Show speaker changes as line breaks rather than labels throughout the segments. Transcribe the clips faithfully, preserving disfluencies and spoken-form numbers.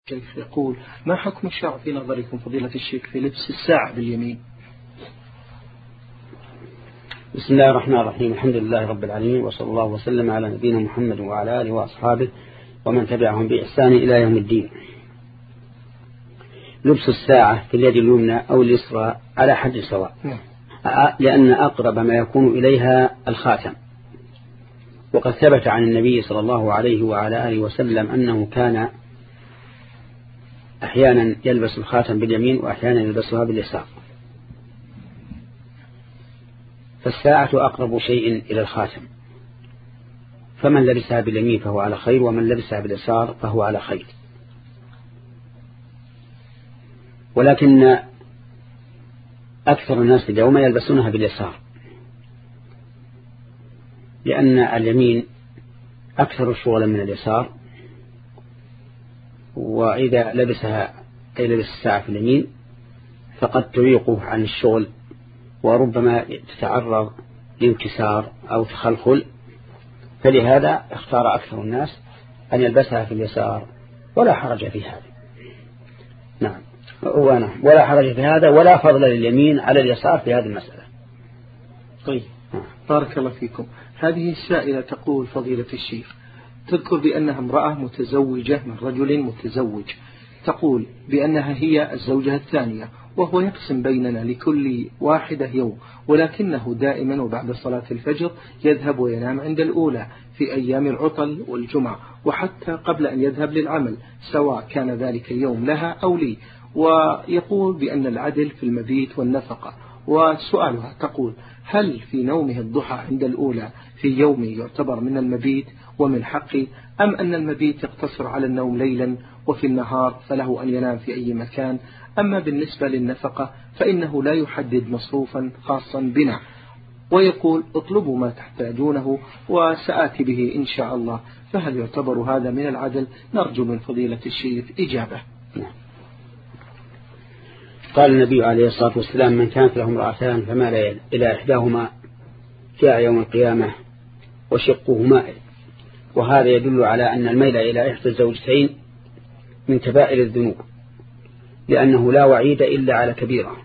الشيخ يقول: ما حكم الشرع في نظركم فضيلة الشيخ في لبس الساعة باليمين؟
بسم الله الرحمن الرحيم. الحمد لله رب العالمين، وصلى الله وسلم على نبينا محمد وعلى آله وأصحابه ومن تبعهم بإحسان إلى يوم الدين. لبس الساعة في اليد اليمنى أو اليسرى على حد سواء، لأن أقرب ما يكون إليها الخاتم، وقد ثبت عن النبي صلى الله عليه وعلى آله وسلم أنه كان أحيانا يلبس الخاتم باليمين وأحيانا يلبسها باليسار، فالساعة أقرب شيء إلى الخاتم، فمن لبسها باليمين فهو على خير، ومن لبسها باليسار فهو على خير. ولكن أكثر الناس اليوم يلبسونها باليسار، لأن اليمين أكثر شغلا من اليسار، وإذا لبسها أي لبس الساعة في اليمين فقد تعيقه عن الشغل، وربما تتعرض لانكسار أو تخلخل، فلهذا اختار أكثر الناس أن يلبسها في اليسار، ولا حرج في هذا. نعم، ولا حرج في هذا، ولا فضل لليمين على اليسار في هذه المسألة.
طيب، بارك الله فيكم. هذه السائلة تقول: فضيلة الشيخ، تذكر بأنها امرأة متزوجة من رجل متزوج، تقول بأنها هي الزوجة الثانية، وهو يقسم بيننا لكل واحدة يوم، ولكنه دائما وبعد صلاة الفجر يذهب وينام عند الأولى في أيام العطل والجمعة، وحتى قبل أن يذهب للعمل، سواء كان ذلك اليوم لها أو لي، ويقول بأن العدل في المبيت والنفقة. وسؤالها تقول: هل في نومه الضحى عند الأولى في يومي يعتبر من المبيت ومن حقي، أم أن المبيت يقتصر على النوم ليلا وفي النهار فله أن ينام في أي مكان؟ أما بالنسبة للنفقة فإنه لا يحدد مصروفا خاصا بنا، ويقول: اطلبوا ما تحتاجونه وسآتي به إن شاء الله، فهل يعتبر هذا من العدل؟ نرجو من فضيلة الشيخ إجابة.
قال النبي عليه الصلاة والسلام: من كانت له امرأتان فمال إلى إحداهما جاء يوم القيامة وشقه مائل. وهذا يدل على أن الميل إلى إحدى الزوجتين من كبائر الذنوب، لأنه لا وعيد إلا على كبيرة.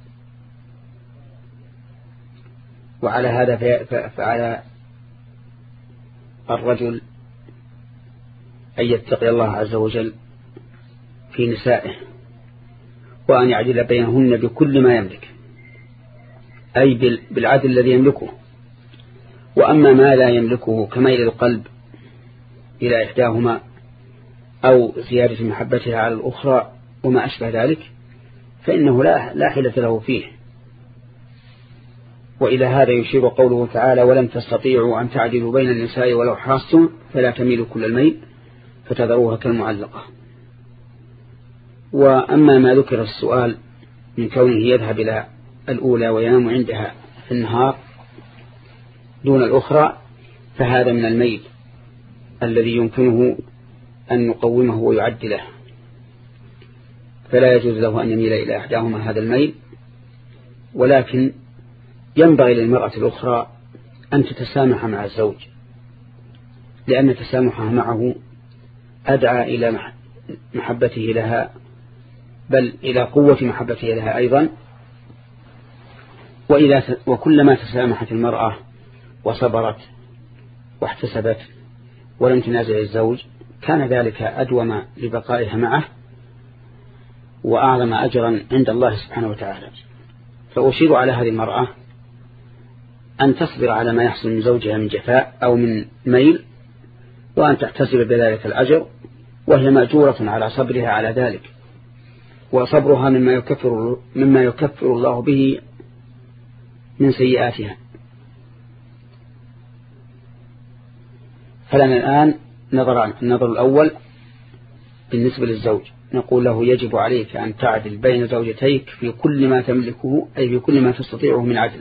وعلى هذا فعلى الرجل أن يتقي الله عز وجل في نسائه، وأن يعدل بينهن بكل ما يملك، أي بالعدل الذي يملكه. وأما ما لا يملكه كميل القلب إلى إحداهما أو زيادة محبتها على الأخرى وما أشبه ذلك، فإنه لا, لا حيلة له فيه. وإلى هذا يشير قوله تعالى: ولم تستطيعوا أن تعدلوا بين النساء ولو حرصتم فلا تميلوا كل الميل فتذروها كالمعلقة. وأما ما ذكر السؤال من كونه يذهب إلى الأولى وينام عندها في النهار دون الأخرى، فهذا من الميل الذي يمكنه أن يقومه ويعدله، فلا يجوز له أن يميل إلى إحداهما هذا الميل. ولكن ينبغي للمرأة الأخرى أن تتسامح مع الزوج، لأن تسامحها معه أدعى إلى محبته لها، بل إلى قوة محبته لها أيضا. وإذا وكلما تسامحت المرأة وصبرت واحتسبت ولم تنازع الزوج، كان ذلك أدوم لبقائها معه وأعظم أجرا عند الله سبحانه وتعالى. فأشير على هذه المرأة أن تصبر على ما يحصل من زوجها من جفاء أو من ميل، وأن تحتسب بذلك الأجر، وهي مأجورة على صبرها على ذلك، وصبرها مما يكفر, مما يكفر الله به من سيئاتها. فلنا الآن نظران: النظر الأول بالنسبة للزوج، نقول له: يجب عليك أن تعدل بين زوجتيك في كل ما تملكه، أي في كل ما تستطيعه من عدل.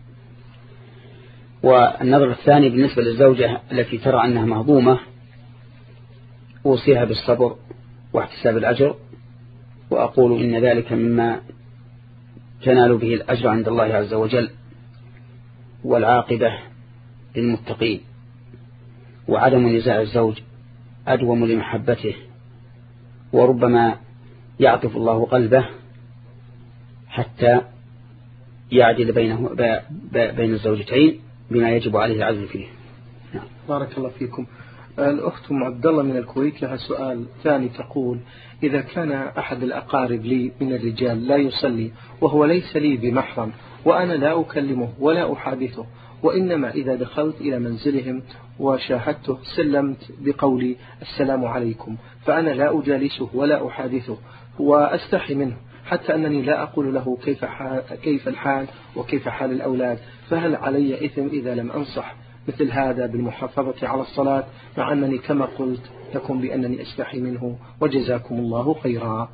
والنظر الثاني بالنسبة للزوجة التي ترى أنها مهضومة، أوصيها بالصبر واحتساب الأجر، وأقول إن ذلك مما تنال به الأجر عند الله عز وجل، والعاقبة للمتقين. وعدم نزاع الزوج أدوم لمحبته وربما يعطف الله قلبه حتى يعدل بينه بين الزوجتين بما يجب عليه العدل فيه.
نعم. بارك الله فيكم. الأخت أم عبد الله من الكويت لها سؤال ثاني، تقول: إذا كان أحد الأقارب لي من الرجال لا يصلي وهو ليس لي بمحرم وأنا لا أكلمه ولا أحادثه، وإنما إذا دخلت إلى منزلهم وشاهدته سلمت بقولي السلام عليكم، فأنا لا أجالسه ولا أحادثه وأستحي منه، حتى أنني لا أقول له كيف, كيف الحال وكيف حال الأولاد، فهل علي إثم إذا لم أنصح مثل هذا بالمحافظة على الصلاة، مع أنني كما قلت لكم بأنني أستحي منه؟ وجزاكم الله خيرا.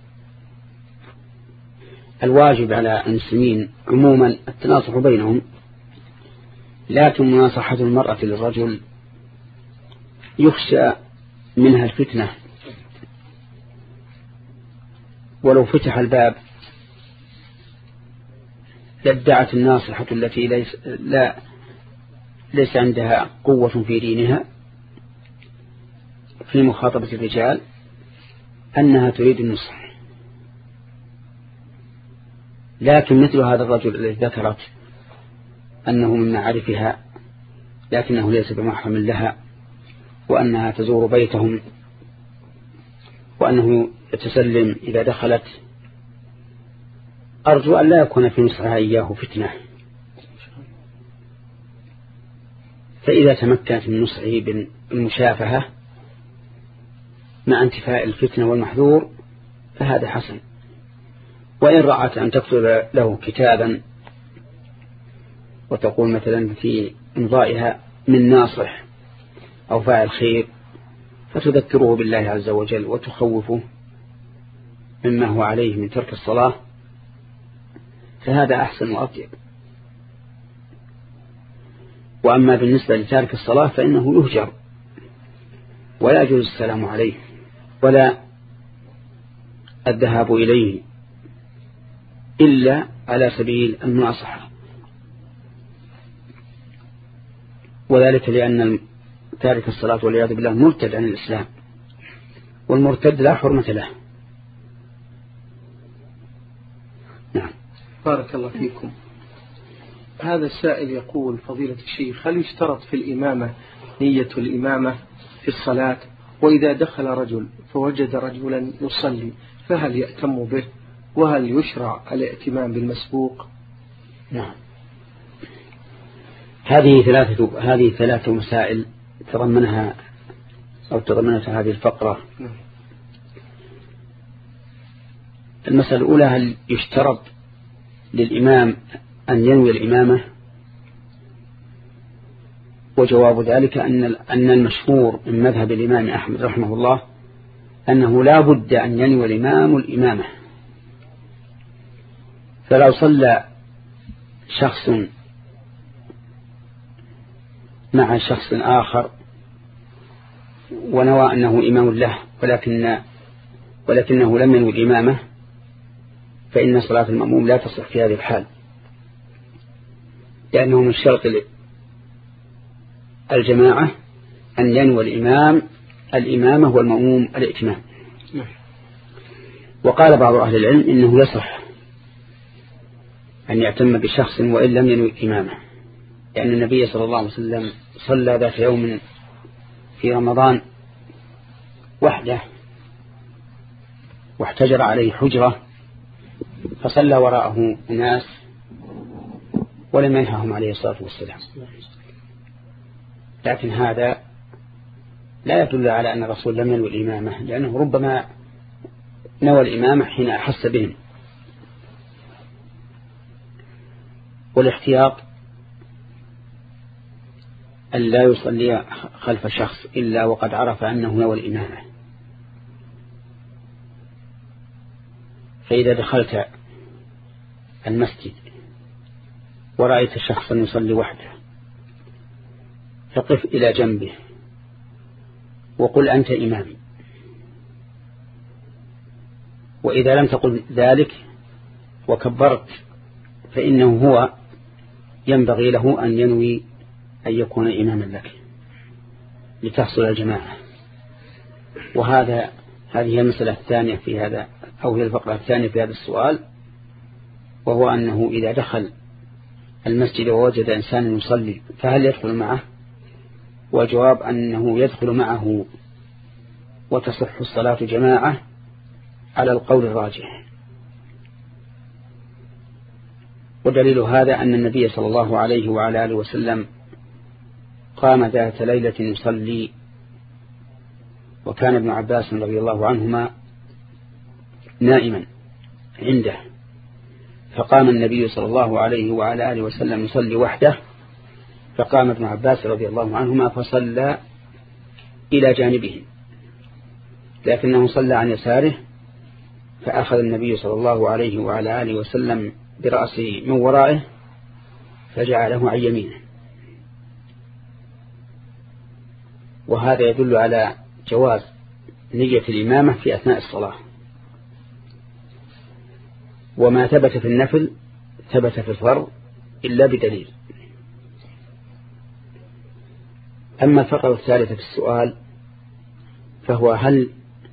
الواجب على المسلمين عموما التناصح بينهم، لكن مناصحة المرأة للرجل يخشى منها الفتنة، ولو فتح الباب لادعت الناصحة التي ليس, لا ليس عندها قوة في دينها في مخاطبة الرجال أنها تريد النصح. لكن مثل هذا الرجل الذي ذكرت أنه من معارفها لكنه ليس بمحرم لها، وأنها تزور بيتهم، وأنه يتسلم إذا دخلت، أرجو أن لا يكون في نصحها إياه فتنة، فإذا تمكنت من نصحه بالمشافهة مع انتفاء الفتنة والمحذور فهذا حسن. وإن رأت أن تكتب له كتابا وتقول مثلا في إمضائها من ناصح أو فاعل خير، فتذكره بالله عز وجل وتخوفه مما هو عليه من ترك الصلاة، فهذا أحسن وأطيب. وأما بالنسبة لتارك الصلاة فإنه يهجر ولا يجوز السلام عليه ولا الذهاب إليه إلا على سبيل المناصحة، وذلك لأن تارك الصلاة والعياذ بالله مرتد عن الإسلام، والمرتد لا حرمة له. نعم.
بارك الله فيكم. هذا السائل يقول: فضيلة الشيخ، هل يشترط في الإمامة نية الإمامة في الصلاة؟ وإذا دخل رجل فوجد رجلا يصلي فهل يأتم به؟ وهل يشرع الائتمام بالمسبوق؟
نعم. هذه ثلاثة هذه ثلاثة مسائل تضمنها أو تضمنتها هذه الفقرة.
نعم.
المسألة الأولى: هل يشترط للإمام أن ينوي الإمامة؟ وجواب ذلك أن أن المشهور من مذهب الإمام أحمد رحمه الله أنه لا بد أن ينوي الإمام الإمامة. فلو صلى شخص مع شخص آخر ونوى أنه إمام له ولكن ولكنه لم ينوي الإمامة، فإن صلاة المأموم لا تصح في هذه الحال، لأنه من شرط الجماعة أن ينوي الإمام الإمامة والمأموم الائتمام. وقال بعض أهل العلم إنه يصح أن يعتم بشخص وإن لم ينوي الإمامة، لأن النبي صلى الله عليه وسلم صلى ذات يوم في رمضان وحده واحتجر عليه حجرة، فصلى وراءه الناس ولم ينههم عليه الصلاة والسلام. لكن هذا لا يدل على أن الرسول لم ينوي الإمامة، لأنه ربما نوى الإمامة حين أحس بهم. والاحتياط أن لا يصلي خلف شخص إلا وقد عرف أنه نوى الإمامة. فإذا دخلت المسجد ورأيت شخصا يصلي وحده فقف إلى جنبه وقل أنت إمامي، وإذا لم تقل ذلك وكبرت فإنه هو ينبغي له أن ينوي أن يكون إماما لك لتحصل الجماعة. وهذا هذه هي المسألة الثانية في هذا، أو هي الفقرة الثانية في هذا السؤال، وهو أنه إذا دخل المسجد ووجد إنسان يصلي فهل يدخل معه؟ والجواب أنه يدخل معه وتصح الصلاة جماعة على القول الراجح. ودليل هذا أن النبي صلى الله عليه وعلى آله وسلم قام ذات ليلة يصلي، وكان ابن عباس رضي الله عنهما نائما عنده، فقام النبي صلى الله عليه وعلى آله وسلم يصلي وحده، فقام ابن عباس رضي الله عنهما فصلى إلى جانبه، لكنه صلى عن يساره، فأخذ النبي صلى الله عليه وعلى آله وسلم برأسه من ورائه فجعله عن يمينه. وهذا يدل على جواز نية الإمامة في أثناء الصلاة، وما ثبت في النفل ثبت في الفرض إلا بدليل. أما الفقرة الثالثة في السؤال فهو هل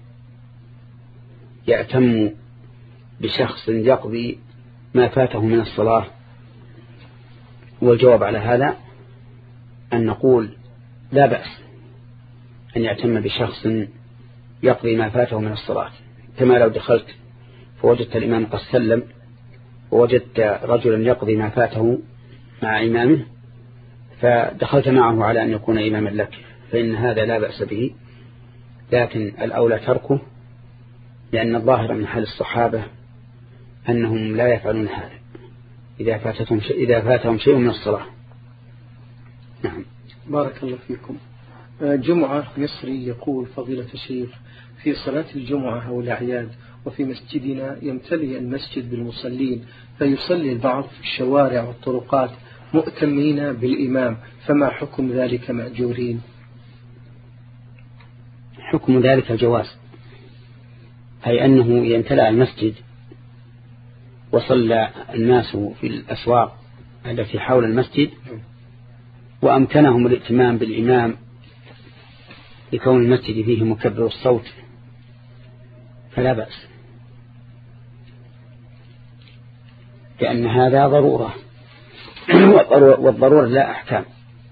يأتم بشخص يقضي ما فاته من الصلاة؟ والجواب على هذا أن نقول لا بأس أن يأتم بشخص يقضي ما فاته من الصلاة، كما لو دخلت فوجدت الإمام قد سلم ووجدت رجلا يقضي ما فاته مع إمامه فدخلت معه على أن يكون إماما لك، فإن هذا لا بأس به، لكن الأولى تركه، لأن الظاهر من حال الصحابة أنهم لا يفعلون هذا إذا فاتهم شيء إذا فاتهم شيء من الصلاة. نعم.
بارك الله فيكم. جمعة مصري يقول فضيلة الشيخ: في صلاة الجمعة أو الأعياد وفي مسجدنا يمتلئ المسجد بالمصلين، فيصلي البعض في الشوارع والطرقات مؤتمين بالإمام، فما حكم ذلك مأجورين؟
حكم ذلك الجواز، أي أنه يمتلئ المسجد وصلى الناس في الأسواق التي حول المسجد وأمكنهم الائتمام بالإمام لكون المسجد فيه مكبر الصوت فلا بأس، لأن هذا ضرورة والضرورة لا أحكام.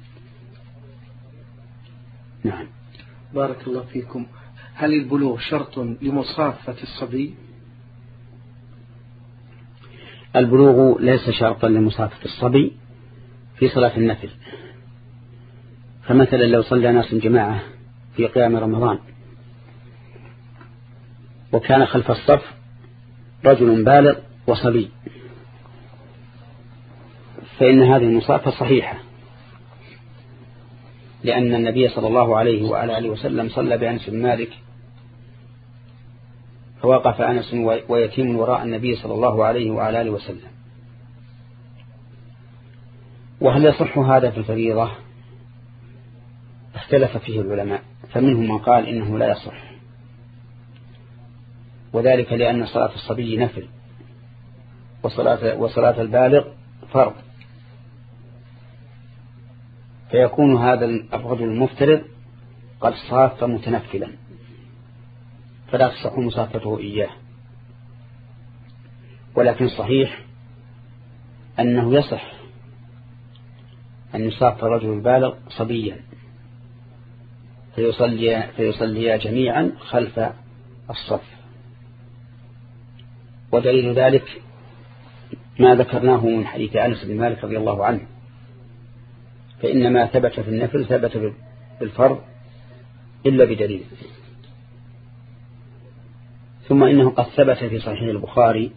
نعم.
بارك الله فيكم. هل البلوغ شرط لمصافة الصبي؟
البلوغ ليس شرطا لمصافة الصبي في صلاة النفل، فمثلا لو صلى ناس جماعة في قيام رمضان وكان خلف الصف رجل بالغ وصبي فإن هذه المصافة صحيحة، لأن النبي صلى الله عليه وعلى آله وسلم صلى بأنس بن مالك فوقف أنس ويتيم وراء النبي صلى الله عليه وعلى آله وسلم. وهل يصح هذا في الفريضة؟ اختلف فيه العلماء، فمنهم من قال إنه لا يصح، وذلك لأن صلاة الصبي نفل وصلاة, وصلاة البالغ فرض، فيكون هذا الرجل المفترض قد صاف متنفلا فلا تصح مصافته إياه. ولكن صحيح أنه يصح أن يصاف الرجل البالغ صبيا فيصلي, فيصلي جميعا خلف الصف. ودليل ذلك ما ذكرناه من حديث أنس بن مالك رضي الله عنه، فإن ما ثبت في النفل ثبت بالفرض إلا بدليل. ثم إنه قد ثبت في صحيح البخاري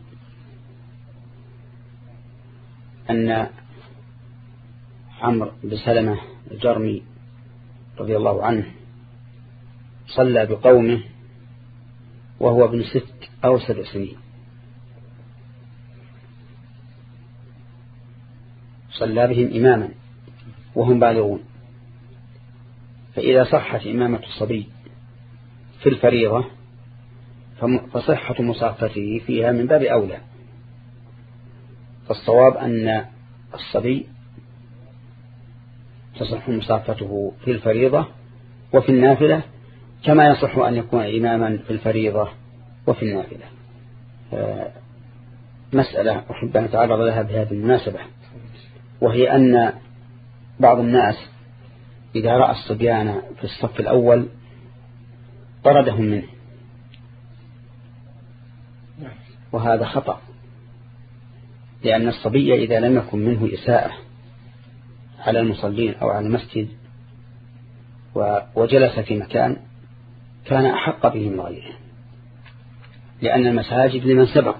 أن عمرو بن سلمة الجرمي رضي الله عنه صلى بقومه وهو ابن ست أو سبع سنين، صلى بهم إماما وهم بالغون، فإذا صحت إمامة الصبي في الفريضة فصحة مصافته فيها من باب أولى. فالصواب أن الصبي تصح مصافته في الفريضة وفي النافلة كما يصح أن يكون إماما في الفريضة وفي النافلة. مسألة أحب أن أتعرض لها بهذه المناسبة، وهي أن بعض الناس إذا رأى الصبيان في الصف الأول طردهم منه، وهذا خطأ، لأن الصبي إذا لم يكن منه إساءة على المصلين أو على المسجد وجلس في مكان كان أحق به من غيره، لأن المساجد لمن سبق.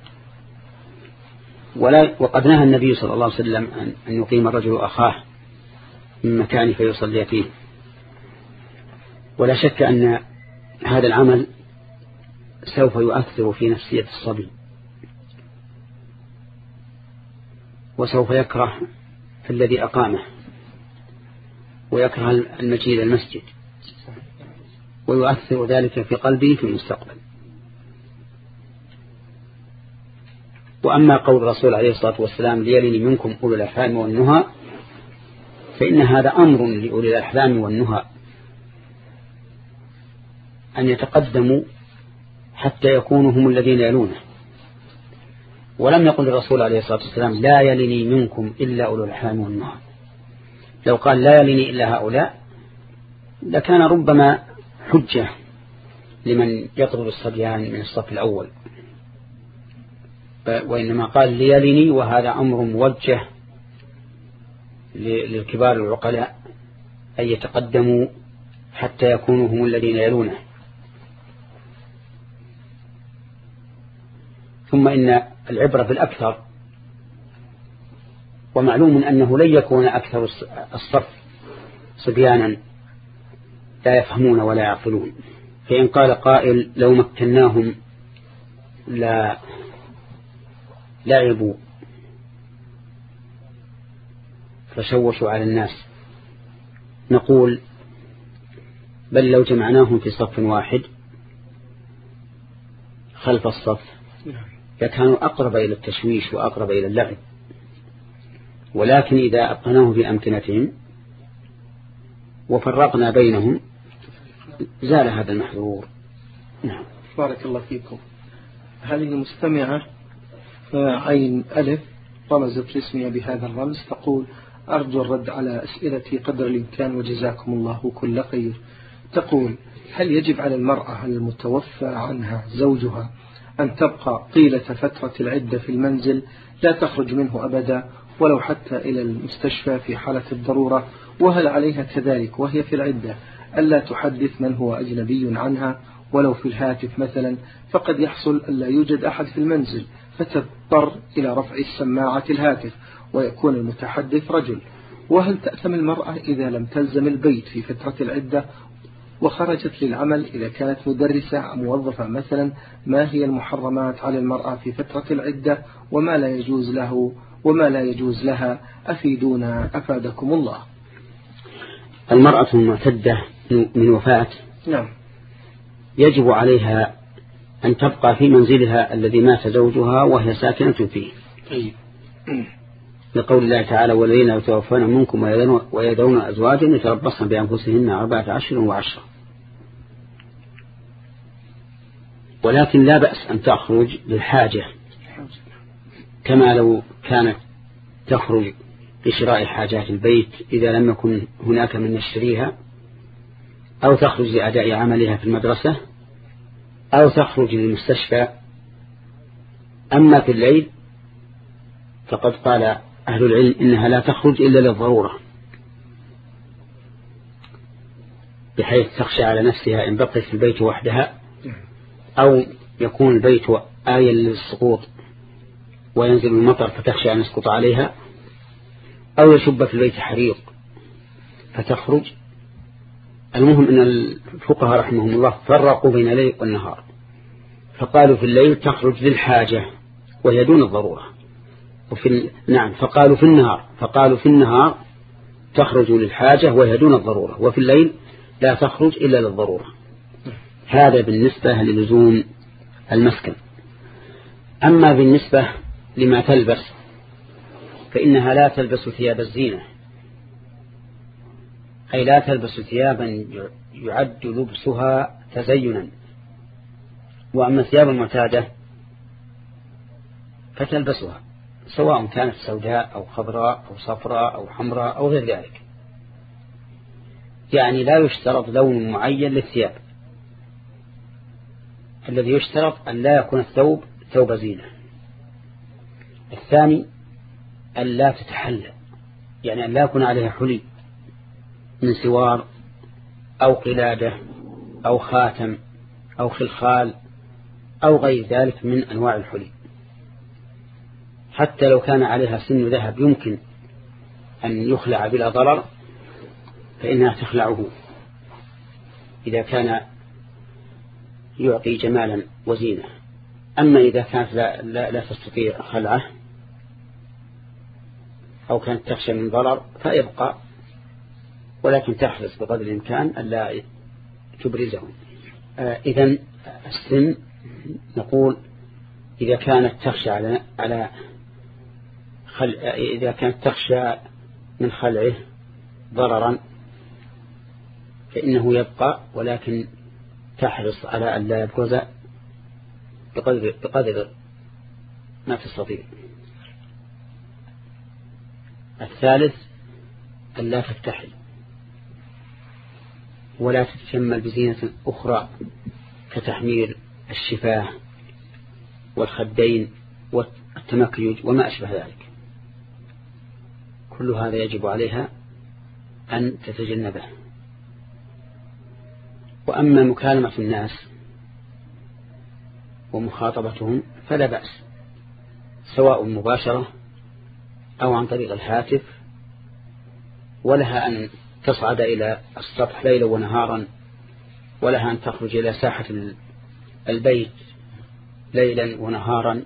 ولا وقد نهى النبي صلى الله عليه وسلم أن يقيم الرجل أخاه من مكان فيصلي فيه. ولا شك أن هذا العمل سوف يؤثر في نفسية الصبي، وسوف يكره الذي أقامه، ويكره المجيء إلى المسجد، ويؤثر ذلك في قلبه في المستقبل. وأما قول الرسول عليه الصلاة والسلام ليلني منكم أولو الأحلام والنهى، فإن هذا أمر لأولي الأحلام والنهى أن يتقدموا حتى يكونوا هم الذين يلونه. ولم يقل الرسول عليه الصلاة والسلام لا يلني منكم إلا أولو الأحلام والنهى. لو قال لا يلني إلا هؤلاء لكان ربما حجة لمن يطلب الصبيان من الصف الأول، وإنما قال ليلني، وهذا أمر موجه للكبار العقلاء أن يتقدموا حتى يكونوا هم الذين يلونه. ثم إن العبرة بالأكثر، ومعلوم أنه لن يكون أكثر الصف صبيانا لا يفهمون ولا يعقلون. فإن قال قائل لو مكناهم لا لعبوا فشوشوا على الناس، نقول بل لو جمعناهم في صف واحد خلف الصف لكانوا أقرب إلى التشويش وأقرب إلى اللعب، ولكن إذا أبقناهم في أمكنتهم وفرقنا بينهم زال هذا المحذور.
نعم. بارك الله فيكم. هذه المستمعة عين ألف رمزت لاسمها بهذا الرمز، تقول أرجو الرد على أسئلتي قدر الإمكان وجزاكم الله كل خير. تقول هل يجب على المرأة المتوفى عنها زوجها أن تبقى طيلة فترة العدة في المنزل لا تخرج منه أبدا ولو حتى إلى المستشفى في حالة الضرورة؟ وهل عليها كذلك وهي في العدة ألا تحدث من هو أجنبي عنها ولو في الهاتف مثلا؟ فقد يحصل ألا يوجد أحد في المنزل فتضطر إلى رفع السماعة الهاتف ويكون المتحدث رجل. وهل تأثم المرأة إذا لم تلزم البيت في فترة العدة وخرجت للعمل إذا كانت مدرسة أو موظفة مثلا؟ ما هي المحرمات على المرأة في فترة العدة وما لا يجوز له وما لا يجوز لها؟ أفيدونا أفادكم الله.
المرأة المعتدة من وفاة
نعم
يجب عليها أن تبقى في منزلها الذي مات زوجها وهي ساكنة فيه.
طيب.
لقول الله تعالى والذين يتوفون منكم ويذرون أزواجا يتربصن بأنفسهن أربعة أشهر وعشرة. ولكن لا بأس أن تخرج للحاجة كما لو كانت تخرج لشراء حاجات البيت إذا لم يكن هناك من يشتريها، أو تخرج لأداء عملها في المدرسة، أو تخرج للمستشفى. أما في الليل فقد قال أهل العلم إنها لا تخرج إلا للضرورة، بحيث تخشى على نفسها إن بقيت في البيت وحدها، أو يكون البيت آية للسقوط وينزل المطر فتخشى أن يسقط عليها، أو يشب في البيت حريق فتخرج. المهم أن الفقهاء رحمهم الله فرقوا بين الليل والنهار، فقالوا في الليل تخرج للحاجة وهي دون الضرورة، وفي ال... نعم فقالوا في النهار فقالوا في النهار تخرج للحاجة وهي دون الضرورة، وفي الليل لا تخرج إلا للضرورة. هذا بالنسبة للزوم المسكن. أما بالنسبة لما تلبس فإنها لا تلبس ثياب الزينة أي لا تلبس ثيابا يعد لبسها تزينا. وأما الثياب المعتادة فتلبسها سواء كانت سوداء أو خضراء أو صفراء أو حمراء أو غير ذلك. يعني لا يشترط لون معين للثياب، الذي يشترط أن لا يكون الثوب ثوب زينة. الثاني أن لا تتحلى، يعني أن لا يكون عليها حلي من سوار أو قلادة أو خاتم أو خلخال أو غير ذلك من أنواع الحلي. حتى لو كان عليها سن ذهب يمكن أن يخلع بلا ضرر فإنها تخلعه إذا كان يعطي جمالا وزينة. أما إذا كانت لا, لا, لا تستطيع خلعه أو كانت تخشى من ضرر فيبقى، ولكن تحرص بقدر الإمكان ألا تبرزه. آه إذن السن نقول إذا كانت تخشى على على خل... إذا كانت تخشى من خلعه ضررا فإنه يبقى، ولكن تحرص على أن لا يبرز بقدر, بقدر ما تستطيع. الثالث أن لا تفتحل ولا تتشمل بزينة أخرى كتحمير الشفاه والخدين والتمكيج وما أشبه ذلك. كل هذا يجب عليها أن تتجنبه. وأما مكالمة الناس ومخاطبتهم فلا بأس، سواء مباشرة أو عن طريق الهاتف، ولها أن تصعد إلى السطح ليلا ونهارا، ولها أن تخرج إلى ساحة البيت ليلا ونهارا.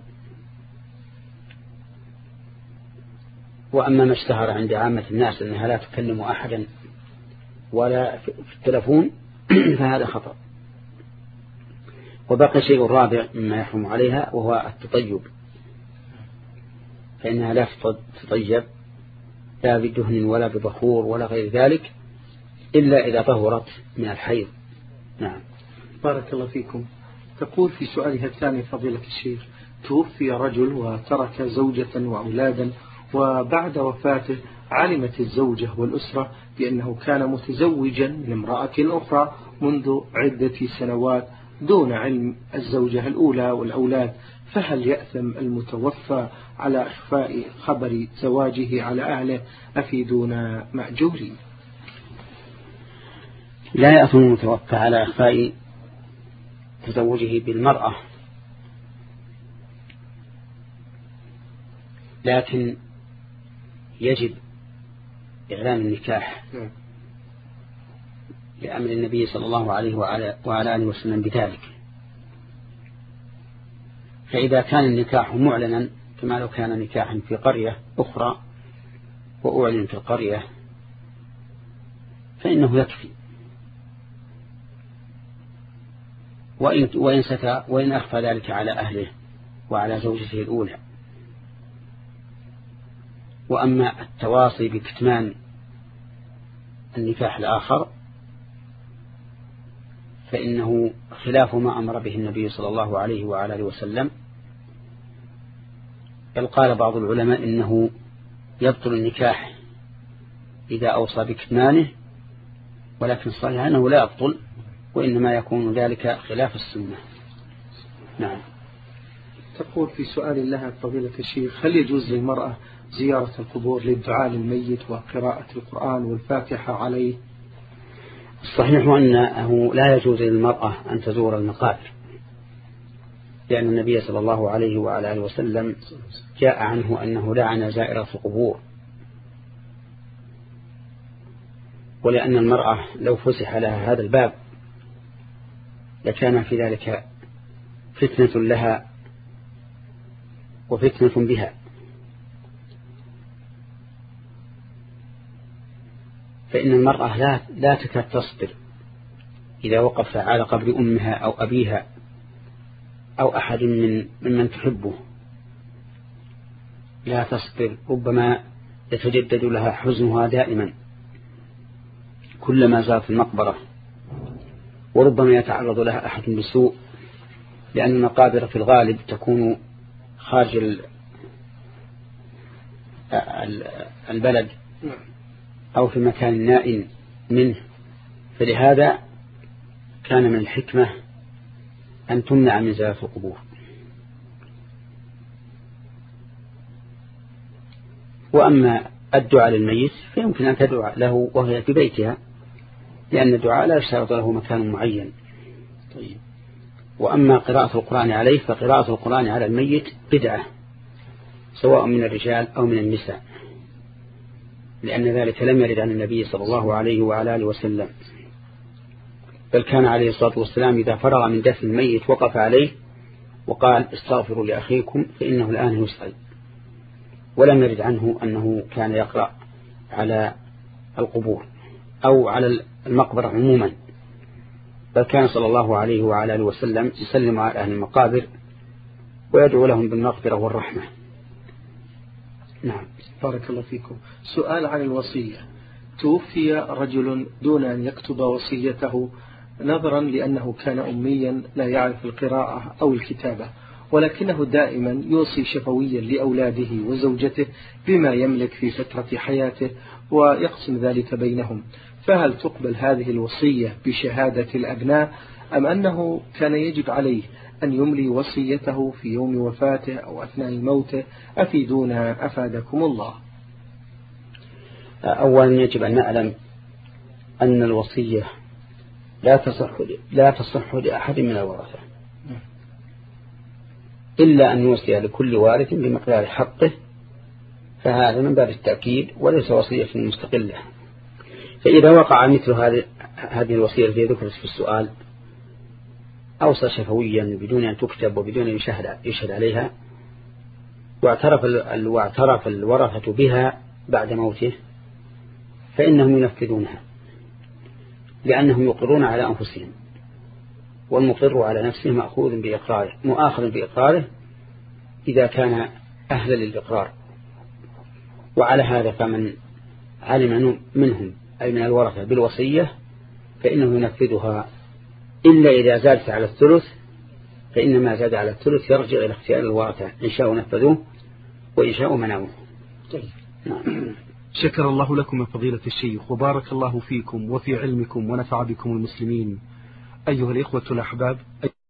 وأما ما اشتهر عند عامة الناس أنها لا تكلم أحدا ولا في التلفون فهذا خطأ. وبقي شيء رابع مما يحرم عليها وهو التطيب، فإنها لا تطيب لا بدهن ولا ببخور ولا غير ذلك إلا إذا طهرت من الحيض. نعم.
بارك الله فيكم. تقول في سؤالها الثاني فضيلة الشيخ: توفي رجل وترك زوجة وأولادا، وبعد وفاته علمت الزوجة والأسرة بأنه كان متزوجا من امرأة أخرى منذ عدة سنوات دون علم الزوجة الأولى والأولاد، فهل يأثم المتوفى على إخفاء خبر زواجه على أهله؟ أفيدونا مأجورين.
لا يأثم المتوفى على إخفاء تزوجه بالمرأة، لكن يجب إعلان النكاح لأمر النبي صلى الله عليه وعلى آله وسلم بذلك. فإذا كان النكاح معلنا كما لو كان نكاحا في قرية أخرى وأعلن في القرية فإنه يكفي. وإن, وإن, ستى وإن أخفى ذلك على أهله وعلى زوجته الأولى. وأما التواصي بكتمان النكاح الآخر فإنه خلاف ما أمر به النبي صلى الله عليه وعلى آله وسلم، بل قال بعض العلماء إنه يبطل النكاح إذا أوصى بكتمانه، ولكن صحيح أنه لا يبطل، وإنما يكون ذلك خلاف السنة. نعم.
تقول في سؤال لها فضيلة الشيخ: هل يجوز للمرأة زيارة القبور للدعاء للميت وقراءة القرآن والفاتحة عليه؟
الصحيح أنه لا يجوز للمرأة أن تزور المقابر، لأن النبي صلى الله عليه وعلى آله وسلم جاء عنه أنه لعن زائرة القبور. ولأن المرأة لو فسح لها هذا الباب لكان في ذلك فتنة لها وفتنة بها، فإن المرأة لا, لا تكاد تصبر إذا وقف على قبر أمها أو أبيها أو أحد من ممن تحبه، لا تصبر، ربما يتجدد لها حزنها دائما كلما زارت المقبرة، وربما يتعرض لها أحد بسوء، لأن المقابر في الغالب تكون خارج البلد أو في مكان نائم منه، فلهذا كان من الحكمة أن تمنع من زيارة القبور. وأما الدعاء للميت فيمكن أن تدعو له وهي في بيتها، لأن الدعاء لا يشترط له مكان معين. طيب. وأما قراءة القرآن عليه فقراءة القرآن على الميت بدعة، سواء من الرجال أو من النساء، لأن ذلك لم يرد عن النبي صلى الله عليه وعلى آله وسلم، بل كان عليه الصلاة والسلام إذا فرغ من دفن الميت وقف عليه وقال استغفروا لأخيكم فإنه الآن يسأل. ولم يرد عنه أنه كان يقرأ على القبور أو على المقبرة عموما، بل كان صلى الله عليه وعلى آله وسلم يسلم على أهل المقابر ويدعو لهم بالمغفرة والرحمة.
نعم. بارك الله فيكم. سؤال عن الوصية. توفي رجل دون أن يكتب وصيته نظرا لأنه كان أميا لا يعرف القراءة أو الكتابة، ولكنه دائما يوصي شفويا لأولاده وزوجته بما يملك في فترة حياته ويقسم ذلك بينهم، فهل تقبل هذه الوصية بشهادة الأبناء أم أنه كان يجب عليه أن يملي وصيته في يوم وفاته أو أثناء موته؟ أفيدونا أفادكم الله.
أولا يجب أن نعلم أن الوصية لا تصح لا تصح لأحد من الورثة إلا أن يوصي لكل وارث بمقدار حقه، فهذا من باب التأكيد وليس وصية مستقلة. فإذا وقع مثل هذه هذه الوصية التي ذكرت في السؤال أوصى شفويا بدون أن تكتب وبدون أن يشهد, يشهد عليها، واعترف, واعترف الورثة بها بعد موته، فإنهم ينفذونها، لأنهم يقرون على أنفسهم، والمقر على نفسه مأخوذ بإقراره مؤاخذ بإقراره إذا كان أهلا للإقرار. وعلى هذا فمن علم منهم أي من الورثة بالوصية فإنه ينفذها، إلا إذا زادت على الثلث، فإن ما زاد على الثلث يرجع إلى اختيار الورثة، إن شاءوا نفذوه وإن شاءوا منعوه.
نعم. شكر الله لكم يا فضيلة الشيخ، وبارك الله فيكم وفي علمكم ونفع بكم المسلمين. أيها الإخوة الأحباب.